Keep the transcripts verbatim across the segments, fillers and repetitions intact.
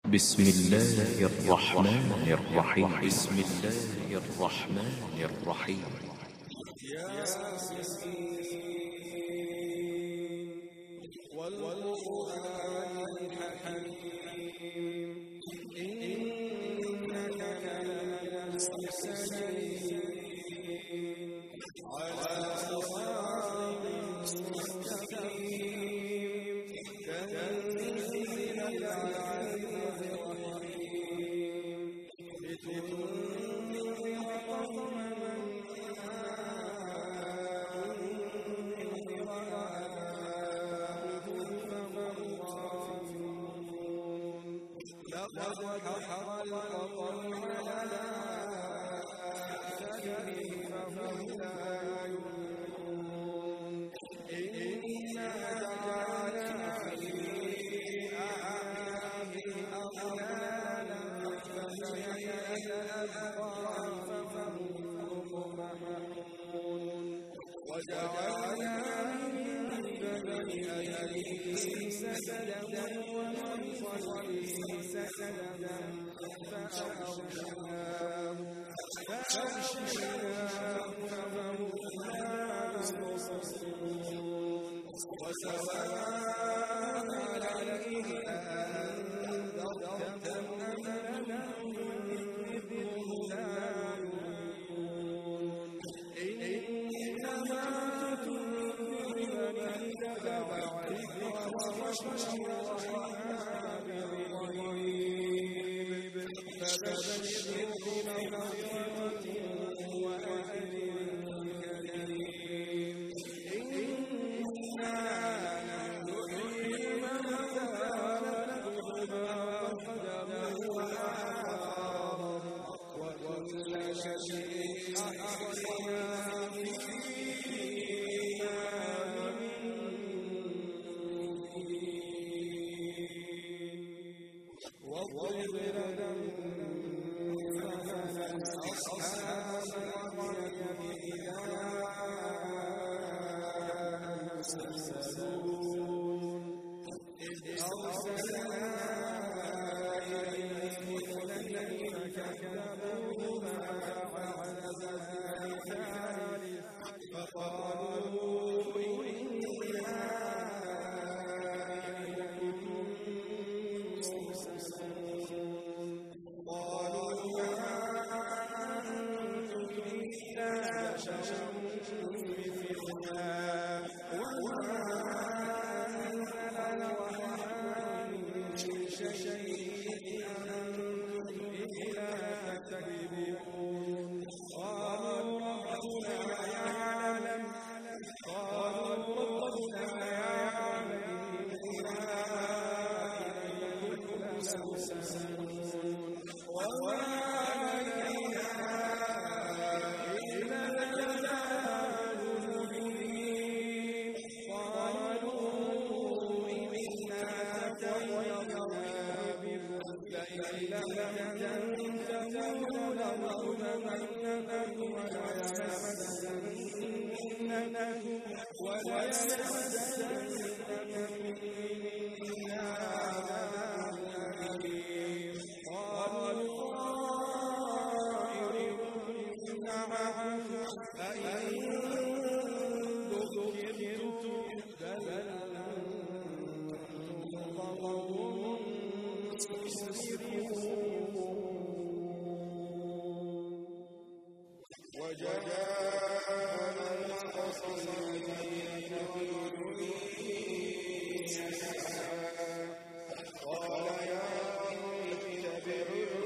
بسم الله الرحمن الرحيم بسم الله الرحمن الرحيم والقرآن الحكيم إنك لمن المرسلين على صراط مستقيم تنزيل العزيز الرحيم لتنذر قوما لقد حق القول على أكثرهم فهم لا يؤمنون إنا جعلنا في أعناقهم أغلالا فهي إلى الأذقان فهم مقمحون وجعلنا من بين أيديهم سدا ومن خلفهم سدا فأغشيناهم فأغشيناهم فهم لا يبصرون وسواء عليهم أأنذرتهم أم لم تنذرهم لا يؤمنون إنما تنذر من اتبع الذكر وخشي الرحمن بالغيب فبشره بمغفرة وأجر كريم إنا نحيي الموتى ونكتب ما قدموا وآثارهم وكل شيء أحصيناه في واضرب لهم مثلا أصحاب القرية إذا يرسلون إذ أرسلنا إليهم اثنين فكذبوهما فعززنا الثالث فقالوا إنا قالوا ما أنتم إلا بشر مثلنا وما أنزل الرحمن من شيء أنتم إلا تكذبون قالوا ربنا يعلم قالوا ربنا يعلم إنا إليكم لمرسلون وما علينا إلا البلاغ المبين قالوا إنا تطيرنا بكم لئن لم تنتهوا لنرجمنكم وليمسنكم منا عذاب أليم قالوا طائركم معكم أئن ذكرتم بل أنتم قوم مسرفون وجاء من أقصى المدينة رجل يسعى قال يا قوم اتبعوا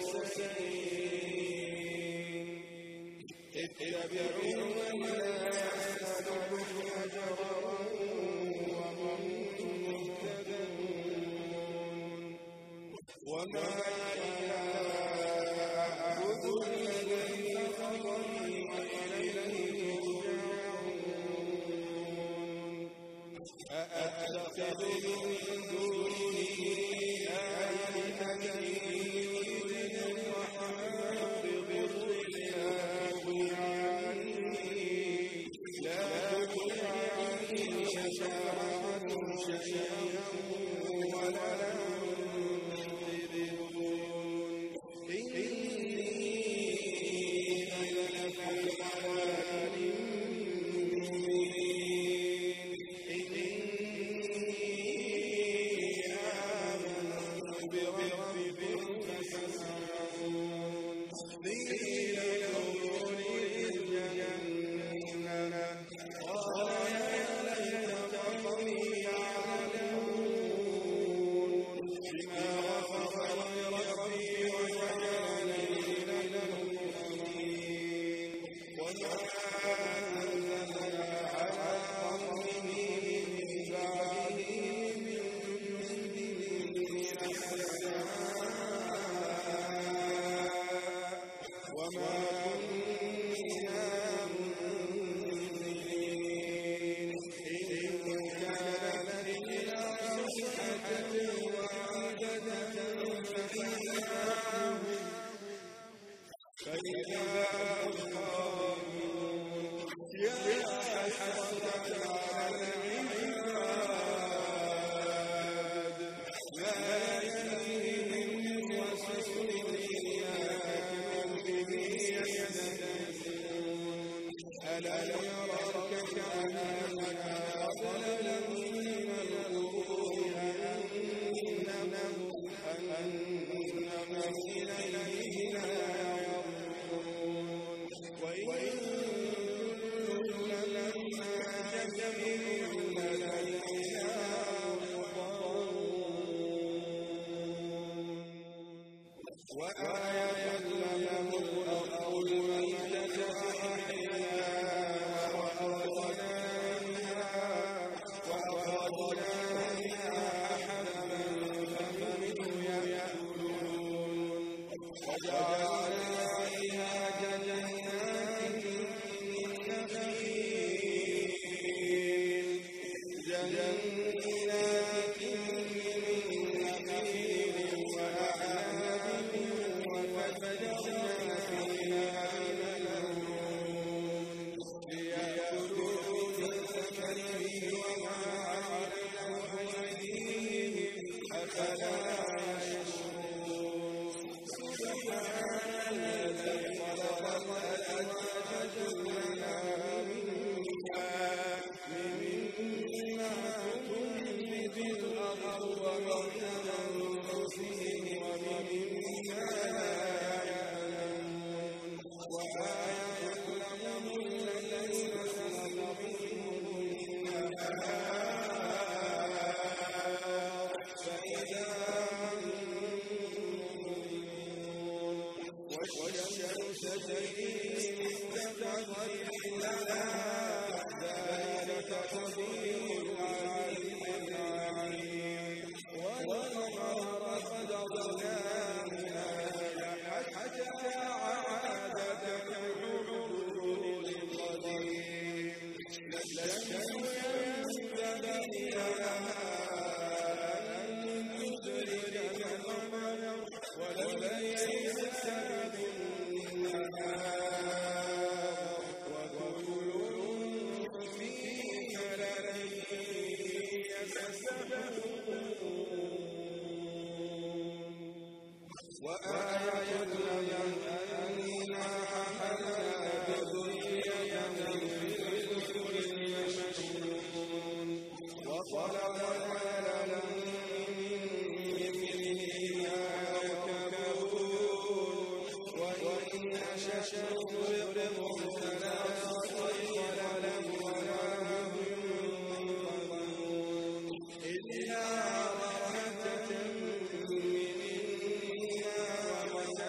المرسلين اتبعوا من لا يسألكم أجرا وهم مهتدون وما أعبد الذي فطرني وإليه ترجعون أأتخذ من دونه آلهة يريدون الرحمن بضر لا تغن عني لا تغن عني شفاعتهم شيئا ولا ينقذون بربكم فاسمعون قيل ادخلوا الجنة قال يا ليت قومي يعلمون بما غفر لي ربي وجعلني من المكرمين وما أنزلنا على قومه من بعده من جند من السماء وما كنا منزلين إن كانت إلا صيحة واحدة فإذا هم خامدون يا حسرة على العباد ما يأتيهم رسول إلا كمثله يستهزئون ألم يروا كأنما أضل من القرون أنهم إلينا يرجعون وإن لما جميع لدينا وآية لهم الأرض الميتة أحياها وأخرجنا منها حبا فمنه يأكلون وجعلنا فيها جنات من نخيل جنات من نخيل وأعناب وفجرنا فيها من العيون ليأكلوا من ثمره وما عملته أيديهم أفلا يشكرون سبحان الذي خلق الأزواج كلها مما تنبت الأرض ومن أنفسهم ومما لا يعلمون وآية لهم الليل سنغرقه النهار فإذا هم مظلمون والشمس تجري لمستقر لها ذلك تقدير العزيز العليم والقمر قدرناه حتى عاد كالعرجون القديم لا الشمس ينبغي لها أن تدرك القمر ولا الليل سابق النهار وكل في فلك يسبحون وآية لهم أنا حملنا ذرية من الفلك المشحون وخلقنا لهم من مثله ما يركبون وإن نشأ نغرقهم فلا صريخ لهم ولا هم ينقذون إلا رحمة منا ومتاعا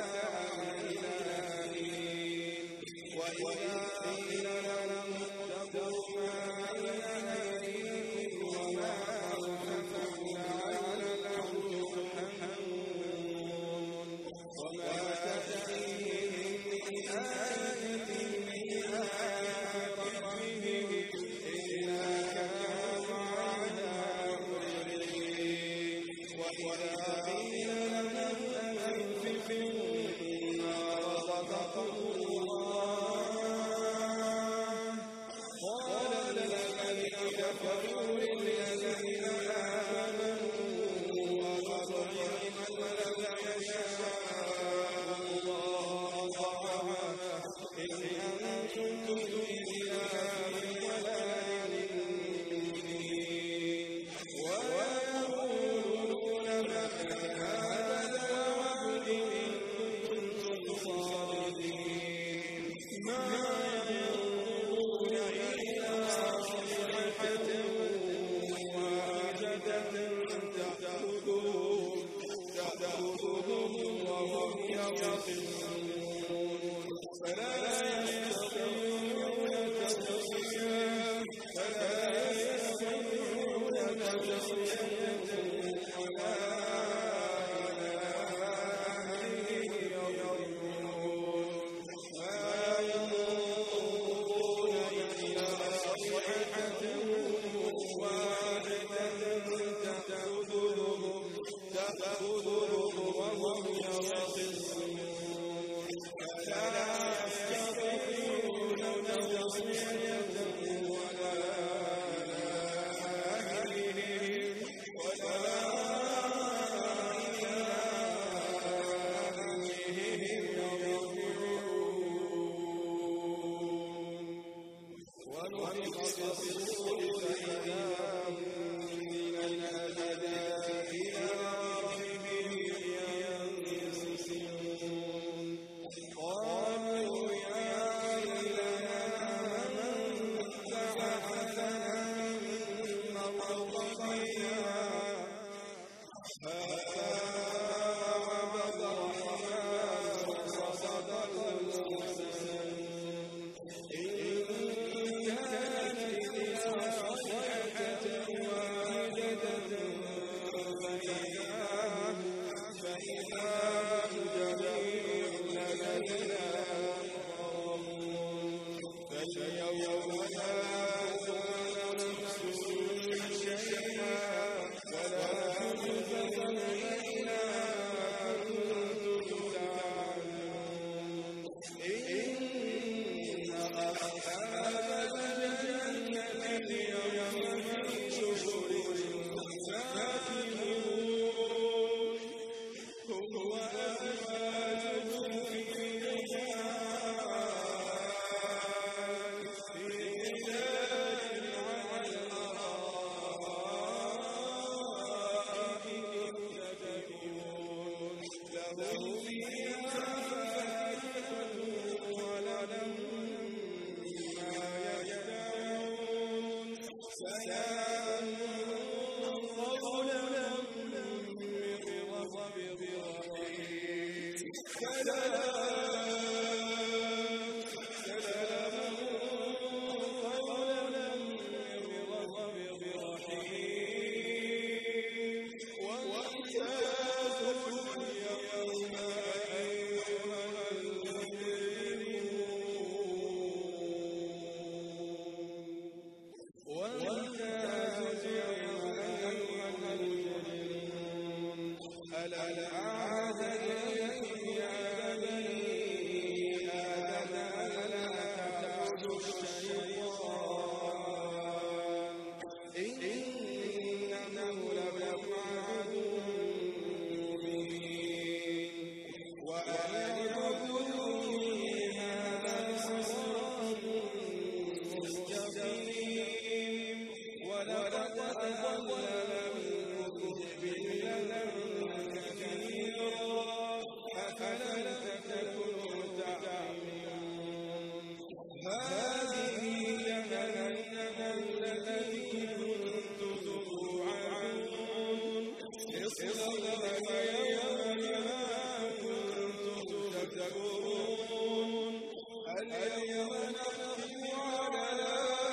وهم يصفون فلا يستطيعون تصفيا فلا يستطيعون تصفيا ولا إلى أهلهم يرجعون ما ينظرون إلا صيحة واحدة تأخذهم تأخذهم وهم يصفون فلا يستطيعون تصفية ولا أهلهم ولا إلى أهلهم يرجعون ونفخ في الصور فإذا هم من الأجداث إلى ربهم ينسلون قالوا يا ويلنا من بعثنا من مرقدنا هذا وعد الرحمن وصدق المرسلون إن كانت إلا صيحة واحدة فإذا هم جميع لدينا محضرون فاليوم لا تظلم نفس شيئا ولا تجزون إلا ما كنتم تعملون إن أصحاب الجنة اليوم في شغل فاكهون هم وأزواجهم في ظلال في ظلال على الأرائك متكئون لهم فيها فاكهة ولهم ما يدعون سلام قولا من رب رحيم سلام سلام قولا من رب رحيم وامتازوا اليوم أيها المجرمون وامتازوا اليوم أيها المجرمون ألم أعهد إليكم يا بني آدم ألا تعبدوا الشيطان إنه لكم عدو مبين وأن اعبدوني هذا صراط مستقيم ولقد أضل منكم جبلا كثيرا أفلم تكونوا تعقلون هذه جهنم التي كنتم توعدون اصلوها يوم بما كنتم تكفرون اليوم نختم على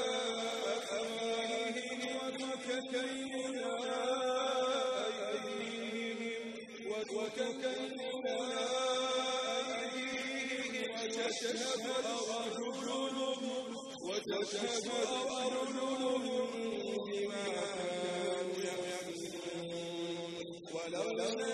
أفواههم وتكلمنا أيديهم وتكلمنا أيديهم وتشهد أرجلهم وتشهد أرجلهم بما كانوا يكسبون ولو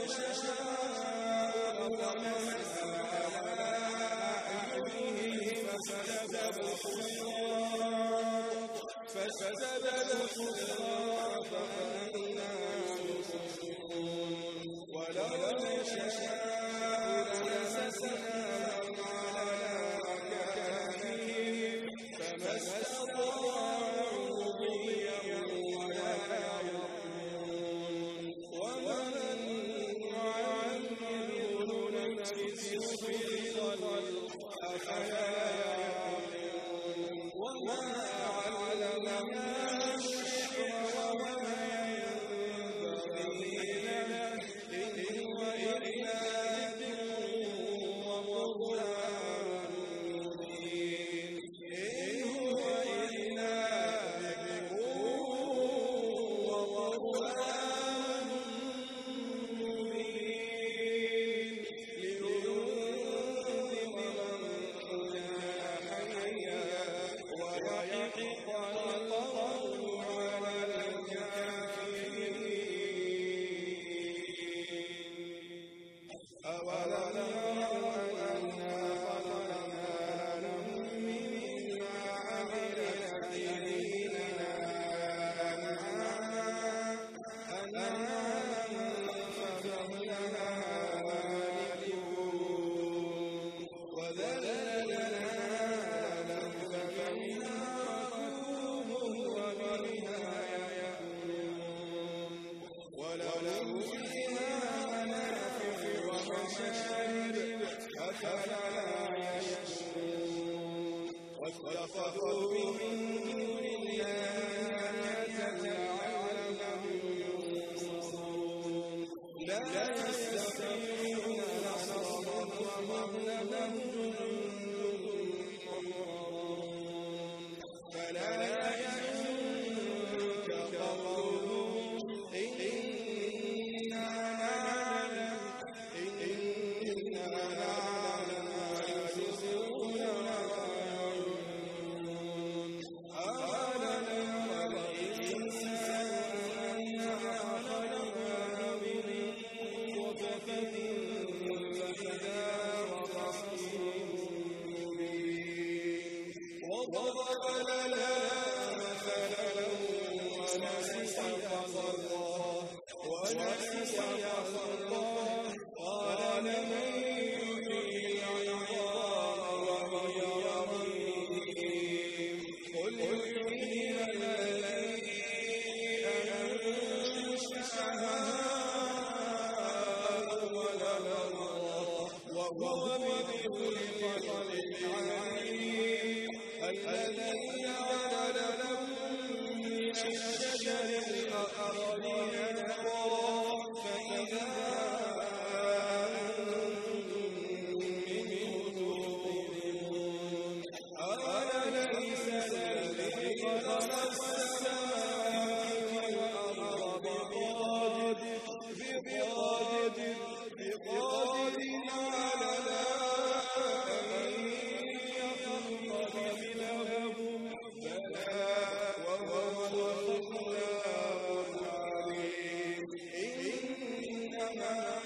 نشاء لطمسنا على أعينهم فاستبقوا الصراط فاستبقوا الصراط فأنا يبصرون ولو نشاء لمسسناهم على مكانهم فما استطاعوا مضيا ولا يرجعون ومن نعمره ننكسه في الخلق أفلا يعقلون أولم يروا أنا خلقنا لهم مما عملت أيدينا أنعاما فهم لها مالكون وذللناها لهم فمنها ركوبهم ومنها يأكلون ولهم فيها منافع ومشارب أفلا يشكرون واتخذوا من دون الله آلهة لعلهم ينصرون لا يستطيعون نصرهم وهم لهم جند محضرون فلا يحزنك قولهم إنا نعلم إنا نعلم ما يسرون وما يعلنون أولم ير الإنسان أنا خلقناه من نطفة فإذا هو خصيم مبين وضرب لنا مثلا ونسي خلقه ونسي خلقه قال من يحيي العظام وهي رميم قل يحييها الذي أنشأها أول مرة وهو بكل خلق عليم الذي جعل لكم من الشجر الأخضر نارا فإذا أنتم منه توقدون أوليس الذي خلق السماوات والأرض بقادر بقادر بقادر على أن يخلق مثلهم بلى وهو الخلاق العليم إنما